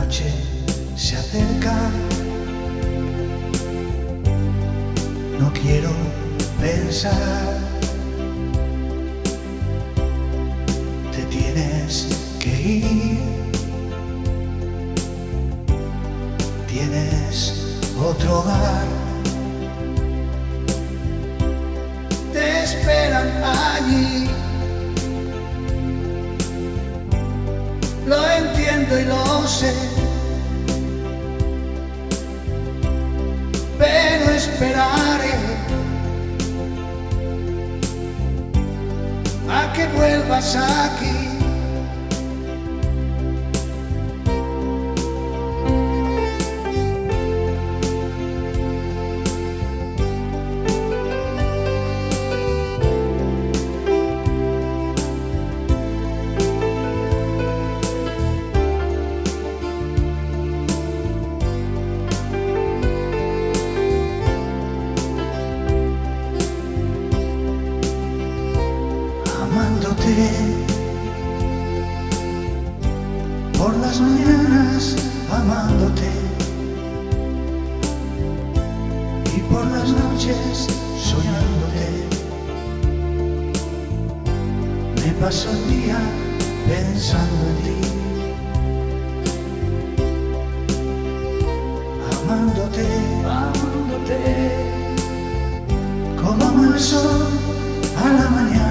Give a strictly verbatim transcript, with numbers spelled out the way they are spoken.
noche se acerca, no quiero pensar, te tienes que ir, tienes otro hogar, te esperan allí. Lo entiendo y lo sé, pero esperaré a que vuelvas aquí. Amándote por las mañanas, amándote, y por las noches soñándote. Me paso el día pensando en ti, amándote, amándote, como ama el sol a la mañana.